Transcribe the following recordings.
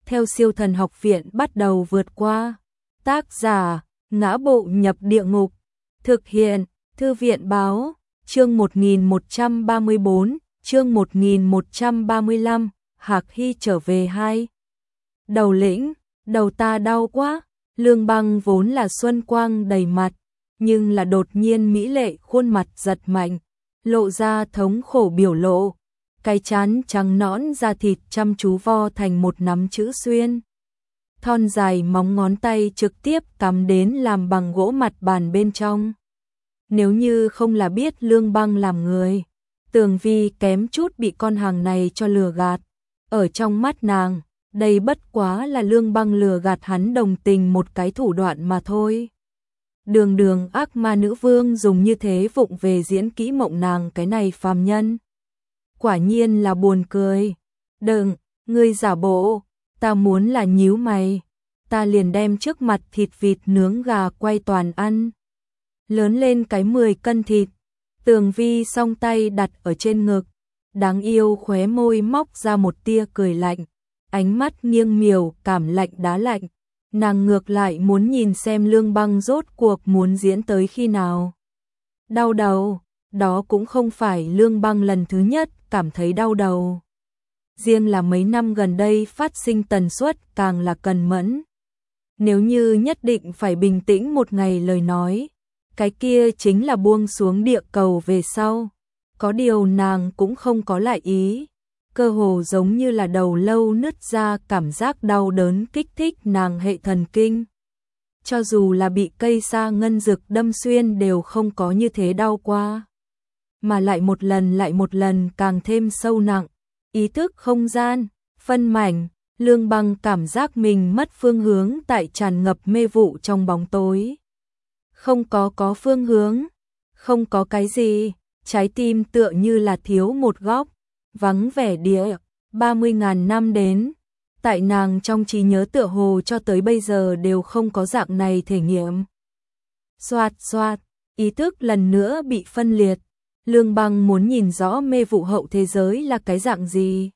theo Siêu Thần Học Viện bắt đầu vượt qua. Tác giả: Ngã Bộ Nhập Địa Ngục. Thực hiện: Thư viện báo. Chương 1134, chương 1135, Hạc Hy trở về 2. Đầu lĩnh, đầu ta đau quá. Lương Băng vốn là xuân quang đầy mặt, nhưng là đột nhiên mỹ lệ khuôn mặt giật mạnh, lộ ra thống khổ biểu lộ. Cái trán trắng nõn da thịt chăm chú vo thành một nắm chữ xuyên. Thon dài móng ngón tay trực tiếp cắm đến làm bằng gỗ mặt bàn bên trong. Nếu như không là biết Lương Băng làm người, Tường Vi kém chút bị con hàng này cho lừa gạt. Ở trong mắt nàng, đây bất quá là Lương Băng lừa gạt hắn đồng tình một cái thủ đoạn mà thôi. Đường đường ác ma nữ vương dùng như thế vụng về diễn kỹ mộng nàng cái này phàm nhân. Quả nhiên là buồn cười. Đừng, ngươi giả bộ, ta muốn là nhíu mày, ta liền đem trước mặt thịt vịt nướng gà quay toàn ăn. Lớn lên cái 10 cân thịt. Tường Vi song tay đặt ở trên ngực, đáng yêu khóe môi móc ra một tia cười lạnh, ánh mắt nghiêng miều cảm lạnh đá lạnh. Nàng ngược lại muốn nhìn xem Lương Băng rốt cuộc muốn diễn tới khi nào. Đau đầu, đó cũng không phải Lương Băng lần thứ nhất cảm thấy đau đầu. Riêng là mấy năm gần đây phát sinh tần suất càng là cần mẫn. Nếu như nhất định phải bình tĩnh một ngày lời nói, cái kia chính là buông xuống địa cầu về sau. Có điều nàng cũng không có lại ý, cơ hồ giống như là đầu lâu nứt ra, cảm giác đau đớn kích thích nàng hệ thần kinh. Cho dù là bị cây sa ngân dực đâm xuyên đều không có như thế đau qua. Mà lại một lần càng thêm sâu nặng, ý thức không gian, phân mảnh. Lương Băng cảm giác mình mất phương hướng tại tràn ngập mê vụ trong bóng tối. Không có phương hướng, không có cái gì, trái tim tựa như là thiếu một góc, vắng vẻ địa. 30.000 năm đến, tại nàng trong trí nhớ tựa hồ cho tới bây giờ đều không có dạng này thể nghiệm. Xoạt xoạt, ý thức lần nữa bị phân liệt. Lương Băng muốn nhìn rõ mê vụ hậu thế giới là cái dạng gì.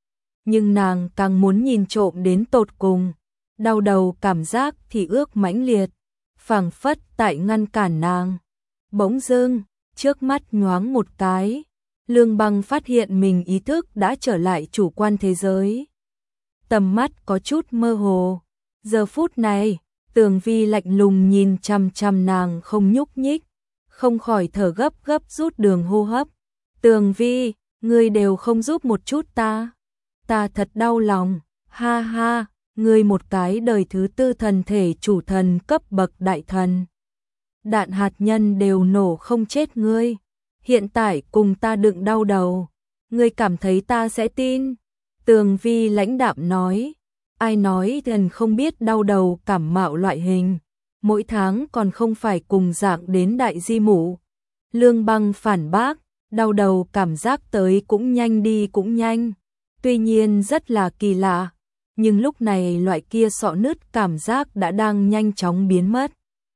Nhưng nàng càng muốn nhìn trộm đến tột cùng. Đau đầu cảm giác thì ước mãnh liệt, phảng phất tại ngăn cản nàng. Bỗng dưng, trước mắt nhoáng một cái, Lương Băng phát hiện mình ý thức đã trở lại chủ quan thế giới. Tầm mắt có chút mơ hồ. Giờ phút này, Tường Vi lạnh lùng nhìn chằm chằm nàng không nhúc nhích, không khỏi thở gấp rút đường hô hấp. Tường Vi, ngươi đều không giúp một chút ta. Ta thật đau lòng, ha ha, ngươi một cái đời thứ 4 thần thể chủ thần cấp bậc đại thần. Đạn hạt nhân đều nổ không chết ngươi. Hiện tại cùng ta đựng đau đầu, ngươi cảm thấy ta sẽ tin? Tường Vi lãnh đạm nói, ai nói thần không biết đau đầu cảm mạo loại hình, mỗi tháng còn không phải cùng dạng đến đại di mụ. Lương Băng phản bác, đau đầu cảm giác tới cũng nhanh đi cũng nhanh, tuy nhiên rất là kỳ lạ, nhưng lúc này loại kia sọ nứt cảm giác đã đang nhanh chóng biến mất,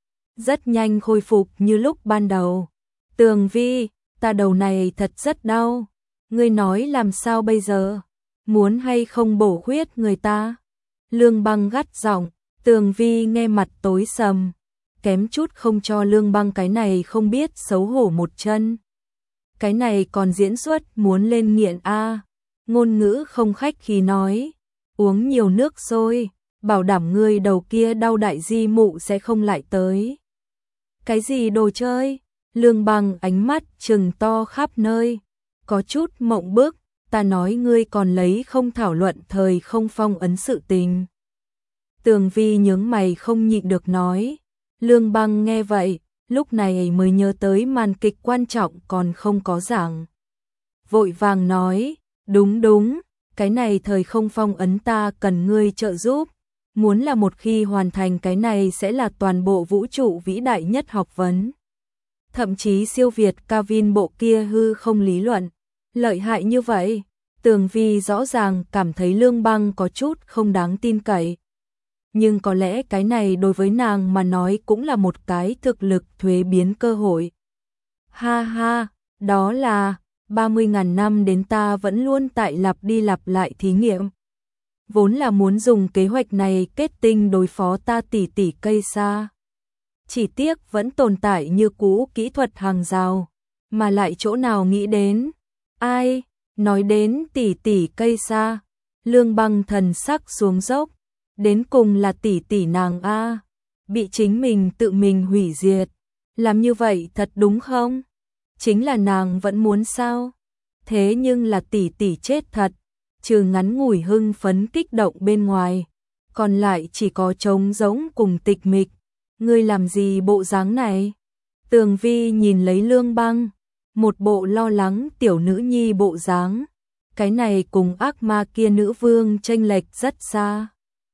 rất nhanh khôi phục như lúc ban đầu. Tường Vi, ta đầu này thật rất đau, ngươi nói làm sao bây giờ, muốn hay không bổ khuyết người ta? Lương Băng gắt giọng. Tường Vi nghe mặt tối sầm, kém chút không cho Lương Băng cái này không biết xấu hổ một chân. Cái này còn diễn xuất muốn lên nghiện a. Ngôn ngữ không khách khí nói, uống nhiều nước sôi, bảo đảm ngươi đầu kia đau đại di mụ sẽ không lại tới. Cái gì đồ chơi? Lương Băng ánh mắt trừng to khắp nơi, có chút mộng bức, ta nói ngươi còn lấy không thảo luận thời không phong ấn sự tình. Tường Vi nhướng mày không nhịn được nói. Lương Băng nghe vậy, lúc này mới nhớ tới màn kịch quan trọng còn không có giảng. Vội vàng nói, đúng, cái này thời không phong ấn ta cần ngươi trợ giúp. Muốn là một khi hoàn thành cái này sẽ là toàn bộ vũ trụ vĩ đại nhất học vấn. Thậm chí siêu việt Calvin bộ kia hư không lý luận. Lợi hại như vậy, Tường Vi rõ ràng cảm thấy Lương Băng có chút không đáng tin cậy. Nhưng có lẽ cái này đối với nàng mà nói cũng là một cái thực lực thuế biến cơ hội. Ha ha, đó là 30.000 năm đến ta vẫn luôn tại lặp đi lặp lại thí nghiệm. vốn là muốn dùng kế hoạch này kết tinh đối phó ta tỷ tỷ cây sa. Chỉ tiếc vẫn tồn tại như cũ kỹ thuật hàng rào, mà lại chỗ nào nghĩ đến. Ai, nói đến tỷ tỷ cây sa, Lương Băng thần sắc xuống dốc, đến cùng là tỷ tỷ nàng a, bị chính mình tự mình hủy diệt. Làm như vậy thật đúng không? Chính là nàng vẫn muốn sao? Thế nhưng là tỷ tỷ chết thật, trừ ngắn ngủi hưng phấn kích động bên ngoài, còn lại chỉ có trống rỗng cùng tịch mịch. Ngươi làm gì bộ dáng này? Tường Vi nhìn lấy Lương Băng, một bộ lo lắng tiểu nữ nhi bộ dáng. Cái này cùng ác ma kia nữ vương chênh lệch rất xa.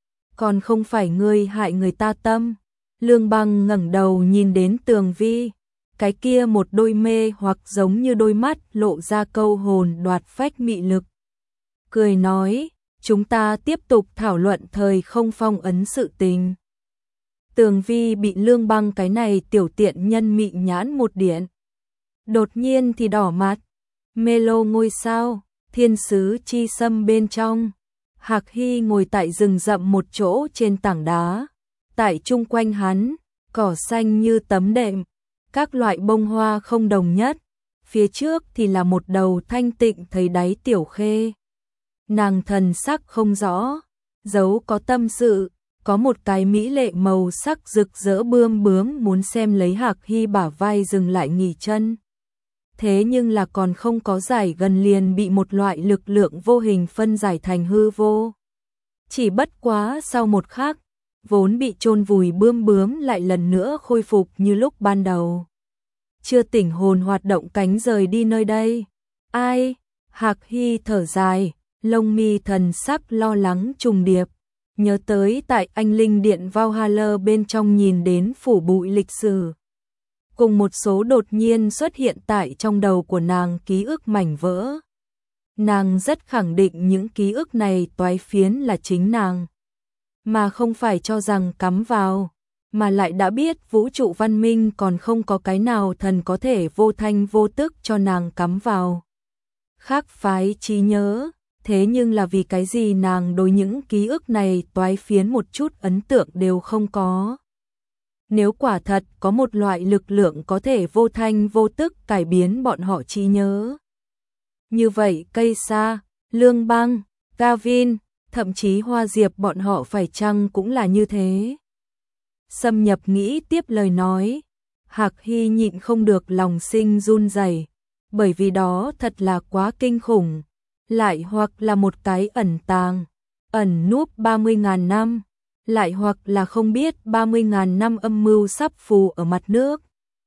Còn không phải ngươi hại người ta tâm. Lương Băng ngẩng đầu nhìn đến Tường Vi, cái kia một đôi mê hoặc giống như đôi mắt lộ ra câu hồn đoạt phách mị lực. Cười nói, chúng ta tiếp tục thảo luận thời không phong ấn sự tình. Tường Vi bị Lương Băng cái này tiểu tiện nhân mị nhãn một điện. Đột nhiên thì đỏ mặt. Mê lô ngôi sao, thiên sứ chi sâm bên trong. Hạc Hy ngồi tại rừng rậm một chỗ trên tảng đá. Tại chung quanh hắn, cỏ xanh như tấm đệm, các loại bông hoa không đồng nhất. Phía trước thì là một đầu thanh tịnh thấy đáy tiểu khê. Nàng thần sắc không rõ, dấu có tâm sự, có một cái mỹ lệ màu sắc rực rỡ bươm bướm muốn xem lấy Hạc Hy bả vai dừng lại nghỉ chân. Thế nhưng là còn không có giải gần liền bị một loại lực lượng vô hình phân giải thành hư vô. Chỉ bất quá sau một khắc, vốn bị chôn vùi bươm bướm lại lần nữa khôi phục như lúc ban đầu. Chưa tỉnh hồn hoạt động cánh rời đi nơi đây. Ai? Hạc Hy thở dài, lông mi thần sắc lo lắng trùng điệp. Nhớ tới tại anh linh điện Valhalla bên trong nhìn đến phủ bụi lịch sử. Cùng một số đột nhiên xuất hiện tại trong đầu của nàng ký ức mảnh vỡ. Nàng rất khẳng định những ký ức này toái phiến là chính nàng. Mà không phải cho rằng cắm vào, mà lại đã biết vũ trụ văn minh còn không có cái nào thần có thể vô thanh vô tức cho nàng cắm vào. Khác phái trí nhớ, thế nhưng là vì cái gì nàng đối những ký ức này toái phiến một chút ấn tượng đều không có. Nếu quả thật có một loại lực lượng có thể vô thanh vô tức cải biến bọn họ trí nhớ. Như vậy cây sa, Lương Băng, Gavin, thậm chí Hoa Diệp bọn họ phải chăng cũng là như thế. Xâm nhập nghĩ tiếp lời nói, Hạc Hy nhịn không được lòng sinh run rẩy, bởi vì đó thật là quá kinh khủng, lại hoặc là một cái ẩn tàng, ẩn núp 30.000 năm, lại hoặc là không biết 30.000 năm âm mưu sắp phù ở mặt nước.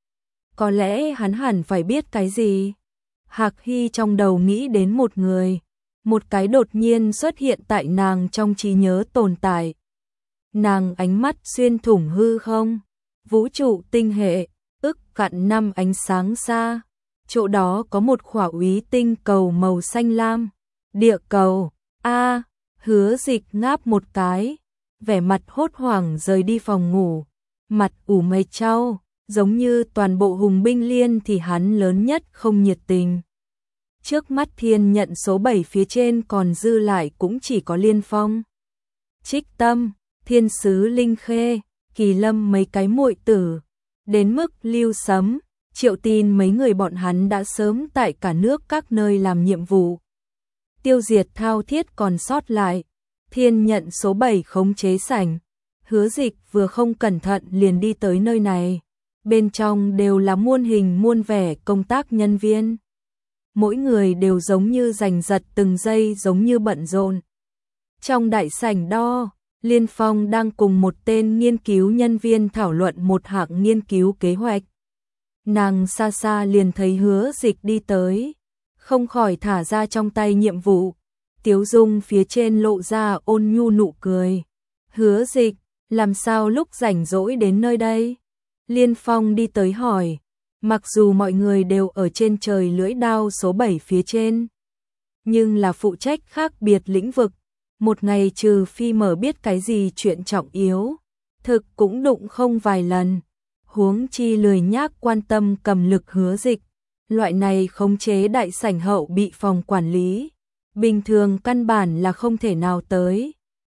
Có lẽ hắn hẳn phải biết cái gì. Hạc Hy trong đầu nghĩ đến một người, một cái đột nhiên xuất hiện tại nàng trong trí nhớ tồn tại. Nàng ánh mắt xuyên thủng hư không, vũ trụ tinh hệ, ức cạn năm ánh sáng xa, chỗ đó có một khỏa úy tinh cầu màu xanh lam, địa cầu. A, Hứa Dịch ngáp một cái, vẻ mặt hốt hoảng rời đi phòng ngủ, mặt ủ mây trao, giống như toàn bộ hùng binh liên thì hắn lớn nhất không nhiệt tình. Trước mắt thiên nhận số 7 phía trên còn dư lại cũng chỉ có Liên Phong, Trích Tâm, Thiên sứ Linh Khê, Kỳ Lâm mấy cái muội tử, đến mức Lưu Sấm, Triệu Tin mấy người bọn hắn đã sớm tại cả nước các nơi làm nhiệm vụ. Tiêu diệt thao thiết còn sót lại, thiên nhận số 7 khống chế sảnh. Hứa Dịch vừa không cẩn thận liền đi tới nơi này, bên trong đều là muôn hình muôn vẻ công tác nhân viên. Mỗi người đều giống như giành giật từng giây giống như bận rộn. Trong đại sảnh đo, Liên Phong đang cùng một tên nghiên cứu nhân viên thảo luận một hạng nghiên cứu kế hoạch. Nàng xa xa liền thấy Hứa Dịch đi tới, không khỏi thả ra trong tay nhiệm vụ, tiếu dung phía trên lộ ra ôn nhu nụ cười. Hứa Dịch, làm sao lúc rảnh rỗi đến nơi đây? Liên Phong đi tới hỏi, mặc dù mọi người đều ở trên trời lưỡi đao số 7 phía trên, nhưng là phụ trách khác biệt lĩnh vực, một ngày trừ phi mở biết cái gì chuyện trọng yếu, thực cũng đụng không vài lần, huống chi lười nhác quan tâm cầm lực Hứa Dịch. Loại này khống chế đại sảnh hậu bị phòng quản lý, bình thường căn bản là không thể nào tới,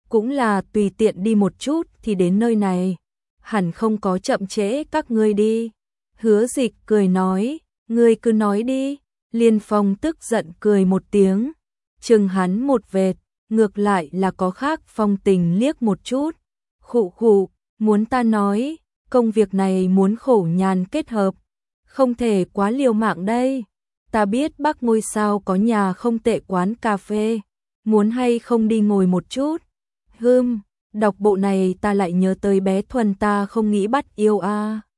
cũng là tùy tiện đi một chút thì đến nơi này, hẳn không có chậm trễ các ngươi đi. Hứa Dịch cười nói, ngươi cứ nói đi. Liên Phong tức giận cười một tiếng, chừng hắn một vệt, ngược lại là có khác phong tình liếc một chút. Khụ khụ, muốn ta nói, công việc này muốn khổ nhàn kết hợp, không thể quá liều mạng đây. Ta biết Bắc Ngôi Sao có nhà không tệ quán cà phê, muốn hay không đi ngồi một chút. Đọc bộ này ta lại nhớ tới bé Thuần ta không nghĩ bắt yêu a.